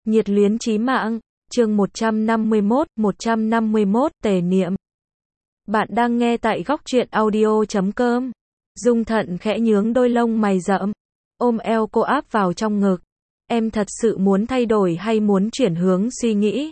Nhiệt luyến chí mạng, chương 151, tề niệm. Bạn đang nghe tại góc truyện audio.com. Dung Thận khẽ nhướng đôi lông mày rậm, ôm eo cô áp vào trong ngực. Em thật sự muốn thay đổi hay muốn chuyển hướng suy nghĩ?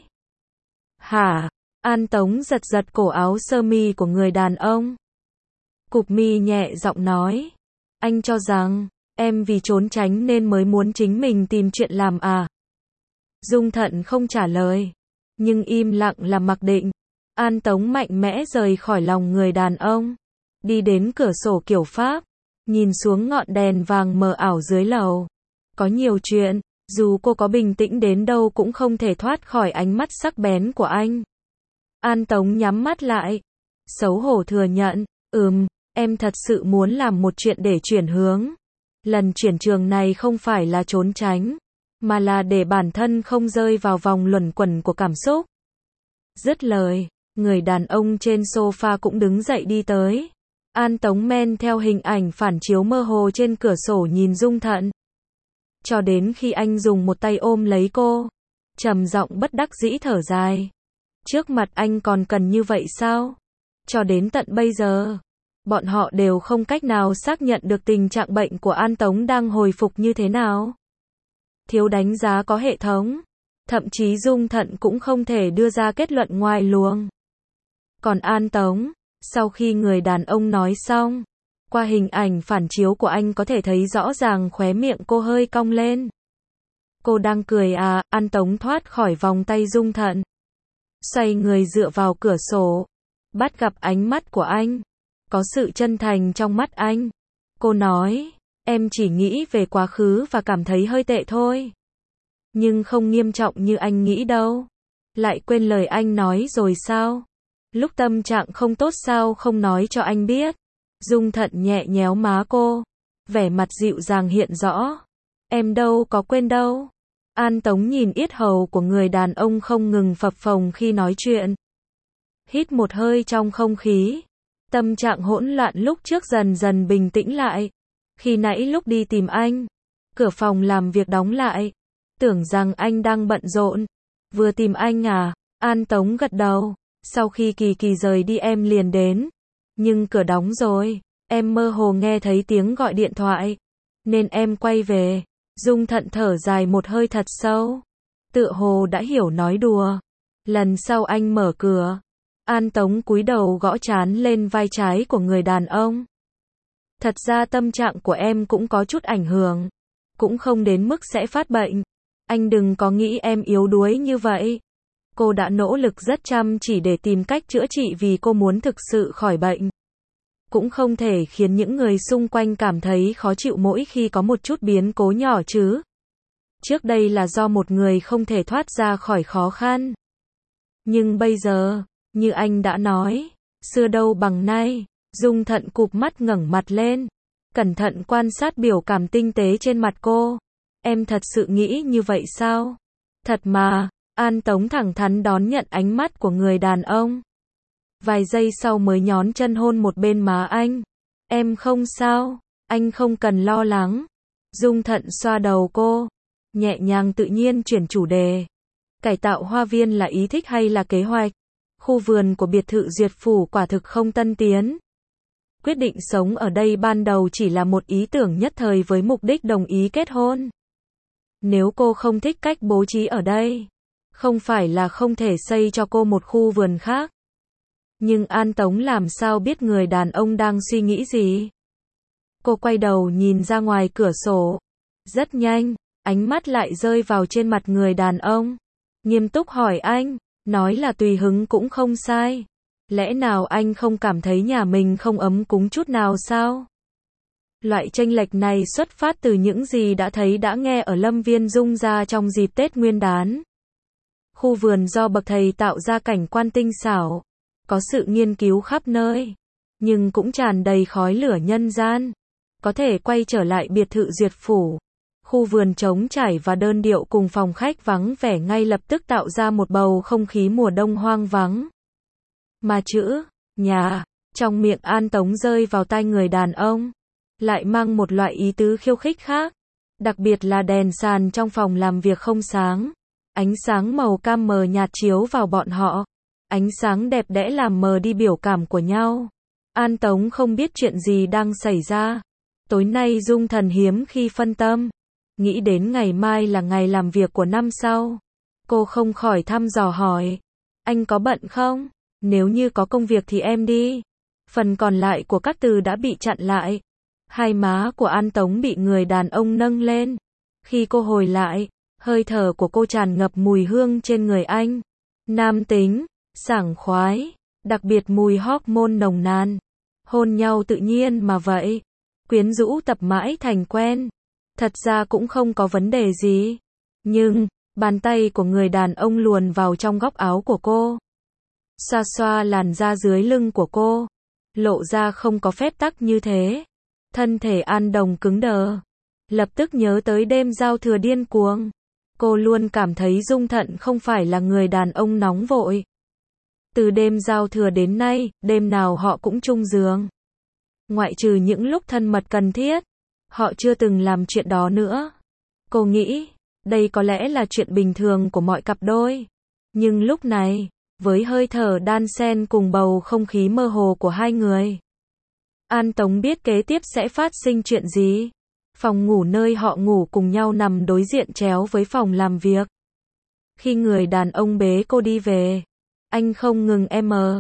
Hả? An Tống giật giật cổ áo sơ mi của người đàn ông. Cụp mi nhẹ giọng nói. Anh cho rằng, em vì trốn tránh nên mới muốn chính mình tìm chuyện làm à? Dung Thận không trả lời, nhưng im lặng là mặc định. An Tống mạnh mẽ rời khỏi lòng người đàn ông, đi đến cửa sổ kiểu Pháp, nhìn xuống ngọn đèn vàng mờ ảo dưới lầu. Có nhiều chuyện, dù cô có bình tĩnh đến đâu cũng không thể thoát khỏi ánh mắt sắc bén của anh. An Tống nhắm mắt lại, xấu hổ thừa nhận, em thật sự muốn làm một chuyện để chuyển hướng. Lần chuyển trường này không phải là trốn tránh, mà là để bản thân không rơi vào vòng luẩn quẩn của cảm xúc. Dứt lời, người đàn ông trên sofa cũng đứng dậy đi tới. An Tống men theo hình ảnh phản chiếu mơ hồ trên cửa sổ nhìn Dung Thận. Cho đến khi anh dùng một tay ôm lấy cô, trầm giọng bất đắc dĩ thở dài. Trước mặt anh còn cần như vậy sao? Cho đến tận bây giờ, bọn họ đều không cách nào xác nhận được tình trạng bệnh của An Tống đang hồi phục như thế nào. Thiếu đánh giá có hệ thống, thậm chí Dung Thận cũng không thể đưa ra kết luận ngoài luồng. Còn An Tống, sau khi người đàn ông nói xong, qua hình ảnh phản chiếu của anh có thể thấy rõ ràng khóe miệng cô hơi cong lên. Cô đang cười à? An Tống thoát khỏi vòng tay Dung Thận, xoay người dựa vào cửa sổ, bắt gặp ánh mắt của anh, có sự chân thành trong mắt anh. Cô nói, em chỉ nghĩ về quá khứ và cảm thấy hơi tệ thôi. Nhưng không nghiêm trọng như anh nghĩ đâu. Lại quên lời anh nói rồi sao? Lúc tâm trạng không tốt sao không nói cho anh biết? Dung Thận nhẹ nhéo má cô, vẻ mặt dịu dàng hiện rõ. Em đâu có quên đâu. An Tống nhìn yết hầu của người đàn ông không ngừng phập phồng khi nói chuyện. Hít một hơi trong không khí. Tâm trạng hỗn loạn lúc trước dần dần bình tĩnh lại. Khi nãy lúc đi tìm anh, cửa phòng làm việc đóng lại. Tưởng rằng anh đang bận rộn. Vừa tìm anh à? An Tống gật đầu. Sau khi Kỳ Kỳ rời đi em liền đến. Nhưng cửa đóng rồi. Em mơ hồ nghe thấy tiếng gọi điện thoại, nên em quay về. Dung Thận thở dài một hơi thật sâu, tựa hồ đã hiểu nói đùa. Lần sau anh mở cửa. An Tống cúi đầu gõ trán lên vai trái của người đàn ông. Thật ra tâm trạng của em cũng có chút ảnh hưởng, cũng không đến mức sẽ phát bệnh. Anh đừng có nghĩ em yếu đuối như vậy. Cô đã nỗ lực rất chăm chỉ để tìm cách chữa trị vì cô muốn thực sự khỏi bệnh. Cũng không thể khiến những người xung quanh cảm thấy khó chịu mỗi khi có một chút biến cố nhỏ chứ. Trước đây là do một người không thể thoát ra khỏi khó khăn. Nhưng bây giờ, như anh đã nói, xưa đâu bằng nay. Dung Thận cụp mắt ngẩng mặt lên, cẩn thận quan sát biểu cảm tinh tế trên mặt cô. Em thật sự nghĩ như vậy sao? Thật mà. An Tống thẳng thắn đón nhận ánh mắt của người đàn ông. Vài giây sau mới nhón chân hôn một bên má anh. Em không sao, anh không cần lo lắng. Dung Thận xoa đầu cô, nhẹ nhàng tự nhiên chuyển chủ đề. Cải tạo hoa viên là ý thích hay là kế hoạch? Khu vườn của biệt thự Duyệt Phủ quả thực không tân tiến. Quyết định sống ở đây ban đầu chỉ là một ý tưởng nhất thời với mục đích đồng ý kết hôn. Nếu cô không thích cách bố trí ở đây, không phải là không thể xây cho cô một khu vườn khác. Nhưng An Tống làm sao biết người đàn ông đang suy nghĩ gì? Cô quay đầu nhìn ra ngoài cửa sổ. Rất nhanh, ánh mắt lại rơi vào trên mặt người đàn ông. Nghiêm túc hỏi anh, nói là tùy hứng cũng không sai. Lẽ nào anh không cảm thấy nhà mình không ấm cúng chút nào sao? Loại chênh lệch này xuất phát từ những gì đã thấy đã nghe ở Lâm Viên Dung gia trong dịp Tết Nguyên đán. Khu vườn do bậc thầy tạo ra cảnh quan tinh xảo, có sự nghiên cứu khắp nơi, nhưng cũng tràn đầy khói lửa nhân gian. Có thể quay trở lại biệt thự Duyệt Phủ. Khu vườn trống trải và đơn điệu cùng phòng khách vắng vẻ ngay lập tức tạo ra một bầu không khí mùa đông hoang vắng. Mà chữ nhà trong miệng An Tống rơi vào tai người đàn ông, lại mang một loại ý tứ khiêu khích khác. Đặc biệt là đèn sàn trong phòng làm việc không sáng, Ánh sáng màu cam mờ nhạt chiếu vào bọn họ. Ánh sáng đẹp đẽ làm mờ đi biểu cảm của nhau. An Tống không biết chuyện gì đang xảy ra. Tối nay Dung Thần hiếm khi phân tâm. Nghĩ đến ngày mai là ngày làm việc của năm sau. Cô không khỏi thăm dò hỏi. Anh có bận không? Nếu như có công việc thì em đi. Phần còn lại của các từ đã bị chặn lại. Hai má của An Tống bị người đàn ông nâng lên. Khi cô hồi lại, hơi thở của cô tràn ngập mùi hương trên người anh. Nam tính, sảng khoái, đặc biệt mùi hormone nồng nàn. Hôn nhau tự nhiên mà vậy. Quyến rũ tập mãi thành quen. Thật ra cũng không có vấn đề gì. Nhưng, bàn tay của người đàn ông luồn vào trong góc áo của cô. Xoa xoa làn da dưới lưng của cô. Lộ ra không có phép tắc như thế. Thân thể An Đồng cứng đờ. Lập tức nhớ tới đêm giao thừa điên cuồng. Cô luôn cảm thấy Dung Thận không phải là người đàn ông nóng vội. Từ đêm giao thừa đến nay, đêm nào họ cũng chung giường. Ngoại trừ những lúc thân mật cần thiết, họ chưa từng làm chuyện đó nữa. Cô nghĩ, đây có lẽ là chuyện bình thường của mọi cặp đôi. Nhưng lúc này, với hơi thở đan xen cùng bầu không khí mơ hồ của hai người, An Tống biết kế tiếp sẽ phát sinh chuyện gì. Phòng ngủ nơi họ ngủ cùng nhau nằm đối diện chéo với phòng làm việc. Khi người đàn ông bế cô đi về, anh không ngừng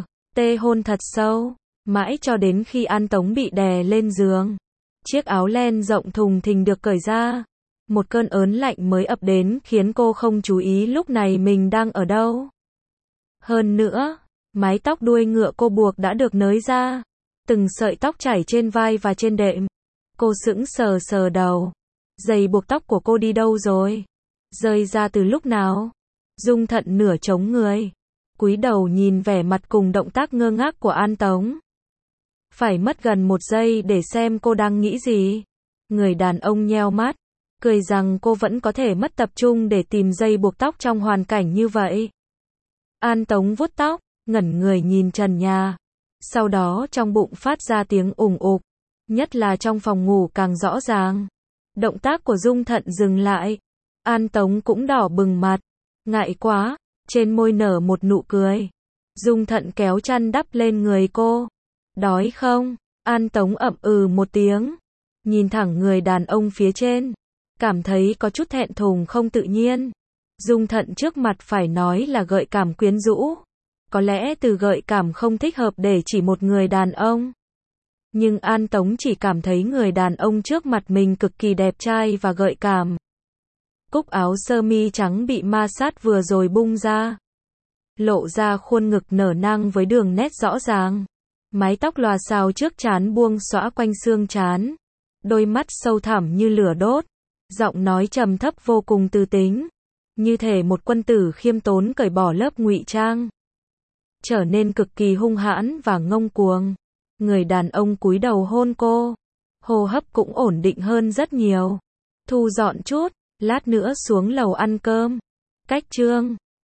hôn thật sâu, mãi cho đến khi An Tống bị đè lên giường. Chiếc áo len rộng thùng thình được cởi ra. Một cơn ớn lạnh mới ập đến khiến cô không chú ý lúc này mình đang ở đâu. Hơn nữa, mái tóc đuôi ngựa cô buộc đã được nới ra. Từng sợi tóc chảy trên vai và trên đệm. Cô sững sờ sờ đầu. Giày buộc tóc của cô đi đâu rồi? Rơi ra từ lúc nào? Dung Thận nửa chống người. Cúi đầu nhìn vẻ mặt cùng động tác ngơ ngác của An Tống. Phải mất gần 1 giây để xem cô đang nghĩ gì. Người đàn ông nheo mắt. Cười rằng cô vẫn có thể mất tập trung để tìm dây buộc tóc trong hoàn cảnh như vậy. An Tống vuốt tóc, ngẩn người nhìn trần nhà. Sau đó trong bụng phát ra tiếng ủng ục. Nhất là trong phòng ngủ càng rõ ràng. Động tác của Dung Thận dừng lại. An Tống cũng đỏ bừng mặt. Ngại quá, trên môi nở một nụ cười. Dung Thận kéo chăn đắp lên người cô. Đói không? An Tống ậm ừ một tiếng. Nhìn thẳng người đàn ông phía trên. Cảm thấy có chút thẹn thùng không tự nhiên. Dung Thận trước mặt phải nói là gợi cảm quyến rũ. Có lẽ từ gợi cảm không thích hợp để chỉ một người đàn ông. Nhưng An Tống chỉ cảm thấy người đàn ông trước mặt mình cực kỳ đẹp trai và gợi cảm. Cúc áo sơ mi trắng bị ma sát vừa rồi bung ra. Lộ ra khuôn ngực nở nang với đường nét rõ ràng. Mái tóc lòa xào trước trán buông xõa quanh xương trán. Đôi mắt sâu thẳm như lửa đốt. Giọng nói trầm thấp vô cùng tư tính. Như thể một quân tử khiêm tốn cởi bỏ lớp ngụy trang. Trở nên cực kỳ hung hãn và ngông cuồng. Người đàn ông cúi đầu hôn cô. Hô hấp cũng ổn định hơn rất nhiều. Thu dọn chút, lát nữa xuống lầu ăn cơm. Cách chương